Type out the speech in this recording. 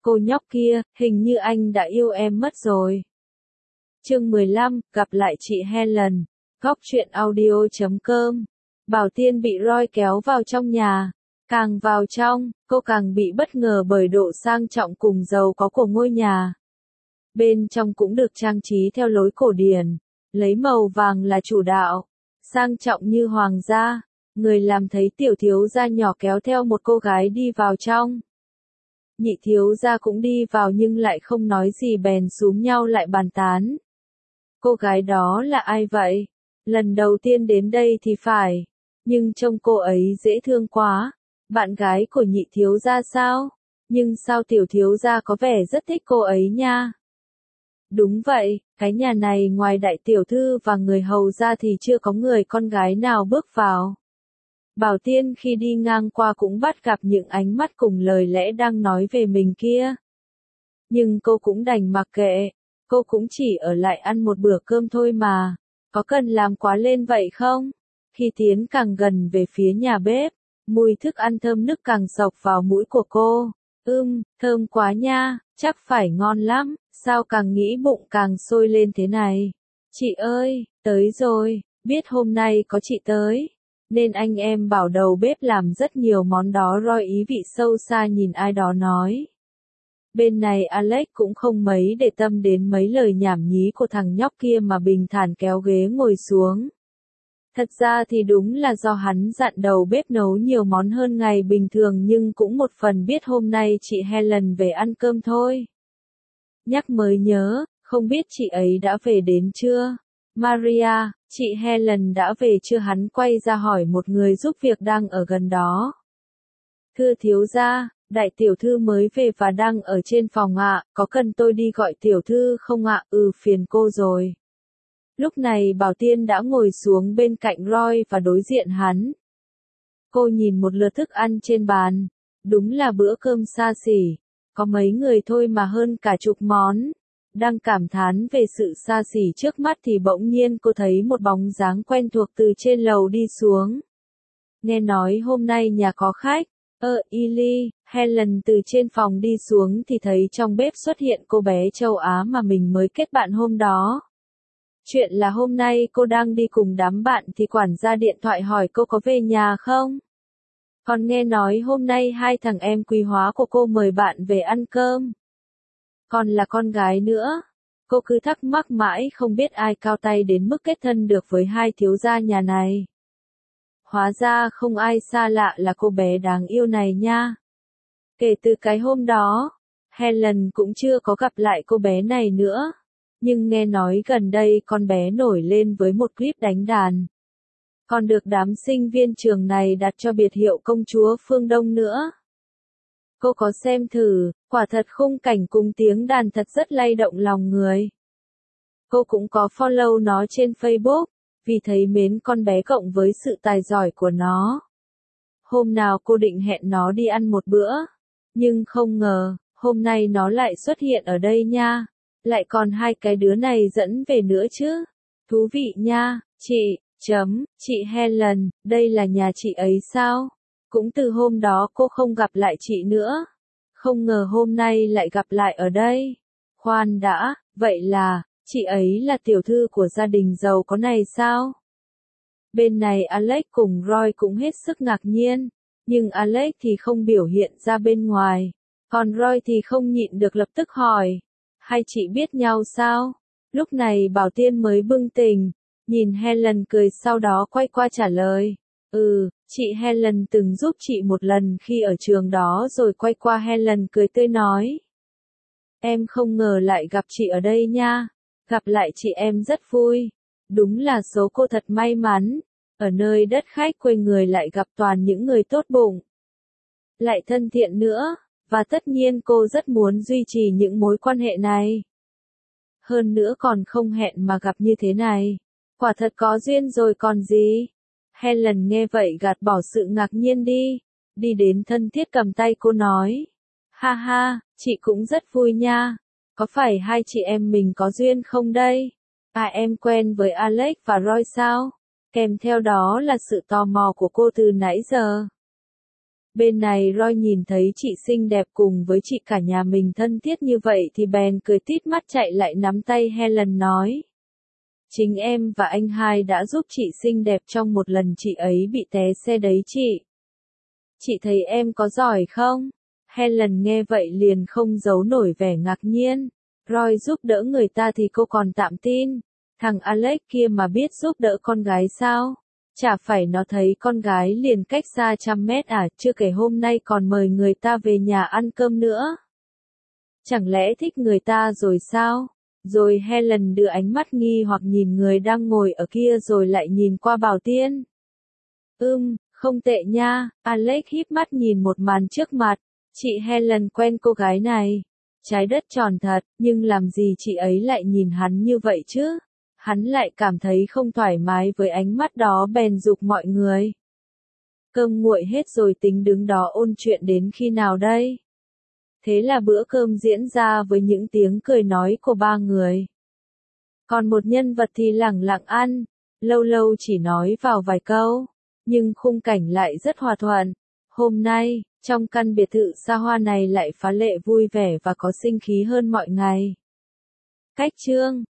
Cô nhóc kia, hình như anh đã yêu em mất rồi. Chương 15, gặp lại chị Helen. Góc truyện audio.com. Bảo Tiên bị Roy kéo vào trong nhà. Càng vào trong, cô càng bị bất ngờ bởi độ sang trọng cùng giàu có của ngôi nhà. Bên trong cũng được trang trí theo lối cổ điển, lấy màu vàng là chủ đạo, sang trọng như hoàng gia. Người làm thấy tiểu thiếu gia nhỏ kéo theo một cô gái đi vào trong. Nhị thiếu gia cũng đi vào nhưng lại không nói gì bèn xúm nhau lại bàn tán. Cô gái đó là ai vậy? Lần đầu tiên đến đây thì phải, nhưng trông cô ấy dễ thương quá. Bạn gái của nhị thiếu gia sao? Nhưng sao tiểu thiếu gia có vẻ rất thích cô ấy nha. Đúng vậy, cái nhà này ngoài đại tiểu thư và người hầu ra thì chưa có người con gái nào bước vào. Bảo Tiên khi đi ngang qua cũng bắt gặp những ánh mắt cùng lời lẽ đang nói về mình kia. Nhưng cô cũng đành mặc kệ, cô cũng chỉ ở lại ăn một bữa cơm thôi mà, có cần làm quá lên vậy không? Khi tiến càng gần về phía nhà bếp, mùi thức ăn thơm nức càng xộc vào mũi của cô. Thơm quá nha, chắc phải ngon lắm, sao càng nghĩ bụng càng sôi lên thế này. Chị ơi, tới rồi, biết hôm nay có chị tới, nên anh em bảo đầu bếp làm rất nhiều món đó. Roy ý vị sâu xa nhìn ai đó nói. Bên này Alex cũng không mấy để tâm đến mấy lời nhảm nhí của thằng nhóc kia mà bình thản kéo ghế ngồi xuống. Thật ra thì đúng là do hắn dặn đầu bếp nấu nhiều món hơn ngày bình thường nhưng cũng một phần biết hôm nay chị Helen về ăn cơm thôi. Nhắc mới nhớ, không biết chị ấy đã về đến chưa? Maria, chị Helen đã về chưa? Hắn quay ra hỏi một người giúp việc đang ở gần đó. Thưa thiếu gia, đại tiểu thư mới về và đang ở trên phòng ạ, có cần tôi đi gọi tiểu thư không ạ? Phiền cô rồi. Lúc này Bảo Tiên đã ngồi xuống bên cạnh Roy và đối diện hắn. Cô nhìn một lượt thức ăn trên bàn, đúng là bữa cơm xa xỉ, có mấy người thôi mà hơn cả chục món. Đang cảm thán về sự xa xỉ trước mắt thì bỗng nhiên cô thấy một bóng dáng quen thuộc từ trên lầu đi xuống. Nghe nói hôm nay nhà có khách. Illy, Helen từ trên phòng đi xuống thì thấy trong bếp xuất hiện cô bé châu Á mà mình mới kết bạn hôm đó. Chuyện là hôm nay cô đang đi cùng đám bạn thì quản gia điện thoại hỏi cô có về nhà không? Còn nghe nói hôm nay hai thằng em quý hóa của cô mời bạn về ăn cơm. Còn là con gái nữa. Cô cứ thắc mắc mãi không biết ai cao tay đến mức kết thân được với hai thiếu gia nhà này. Hóa ra không ai xa lạ là cô bé đáng yêu này nha. Kể từ cái hôm đó, Helen cũng chưa có gặp lại cô bé này nữa. Nhưng nghe nói gần đây con bé nổi lên với một clip đánh đàn. Còn được đám sinh viên trường này đặt cho biệt hiệu công chúa phương Đông nữa. Cô có xem thử, quả thật khung cảnh cùng tiếng đàn thật rất lay động lòng người. Cô cũng có follow nó trên Facebook, vì thấy mến con bé cộng với sự tài giỏi của nó. Hôm nào cô định hẹn nó đi ăn một bữa, nhưng không ngờ, hôm nay nó lại xuất hiện ở đây nha. Lại còn hai cái đứa này dẫn về nữa chứ. Thú vị nha, chị Helen, đây là nhà chị ấy sao? Cũng từ hôm đó cô không gặp lại chị nữa. Không ngờ hôm nay lại gặp lại ở đây. Khoan đã, vậy là, chị ấy là tiểu thư của gia đình giàu có này sao? Bên này Alex cùng Roy cũng hết sức ngạc nhiên. Nhưng Alex thì không biểu hiện ra bên ngoài. Còn Roy thì không nhịn được lập tức hỏi. Hai chị biết nhau sao? Lúc này Bảo Tiên mới bừng tỉnh, nhìn Helen cười sau đó quay qua trả lời. Chị Helen từng giúp chị một lần khi ở trường đó rồi. Quay qua Helen cười tươi nói. Em không ngờ lại gặp chị ở đây nha. Gặp lại chị em rất vui. Đúng là số cô thật may mắn. Ở nơi đất khách quê người lại gặp toàn những người tốt bụng. Lại thân thiện nữa. Và tất nhiên cô rất muốn duy trì những mối quan hệ này. Hơn nữa còn không hẹn mà gặp như thế này. Quả thật có duyên rồi còn gì. Helen nghe vậy gạt bỏ sự ngạc nhiên đi. Đi đến thân thiết cầm tay cô nói. Ha ha, chị cũng rất vui nha. Có phải hai chị em mình có duyên không đây? Em quen với Alex và Roy sao? Kèm theo đó là sự tò mò của cô từ nãy giờ. Bên này Roy nhìn thấy chị xinh đẹp cùng với chị cả nhà mình thân thiết như vậy thì bèn cười tít mắt chạy lại nắm tay Helen nói. Chính em và anh hai đã giúp chị xinh đẹp trong một lần chị ấy bị té xe đấy chị. Chị thấy em có giỏi không? Helen nghe vậy liền không giấu nổi vẻ ngạc nhiên. Roy giúp đỡ người ta thì cô còn tạm tin. Thằng Alex kia mà biết giúp đỡ con gái sao? Chả phải nó thấy con gái liền cách xa 100 mét à, chưa kể hôm nay còn mời người ta về nhà ăn cơm nữa. Chẳng lẽ thích người ta rồi sao? Rồi Helen đưa ánh mắt nghi hoặc nhìn người đang ngồi ở kia rồi lại nhìn qua Bảo Tiên. Không tệ nha, Alex híp mắt nhìn một màn trước mặt. Chị Helen quen cô gái này. Trái đất tròn thật, nhưng làm gì chị ấy lại nhìn hắn như vậy chứ? Hắn lại cảm thấy không thoải mái với ánh mắt đó bèn giục mọi người. Cơm nguội hết rồi tính đứng đó ôn chuyện đến khi nào đây? Thế là bữa cơm diễn ra với những tiếng cười nói của ba người. Còn một nhân vật thì lẳng lặng ăn, lâu lâu chỉ nói vào vài câu, nhưng khung cảnh lại rất hòa thuận. Hôm nay, trong căn biệt thự xa hoa này lại phá lệ vui vẻ và có sinh khí hơn mọi ngày. Cách chương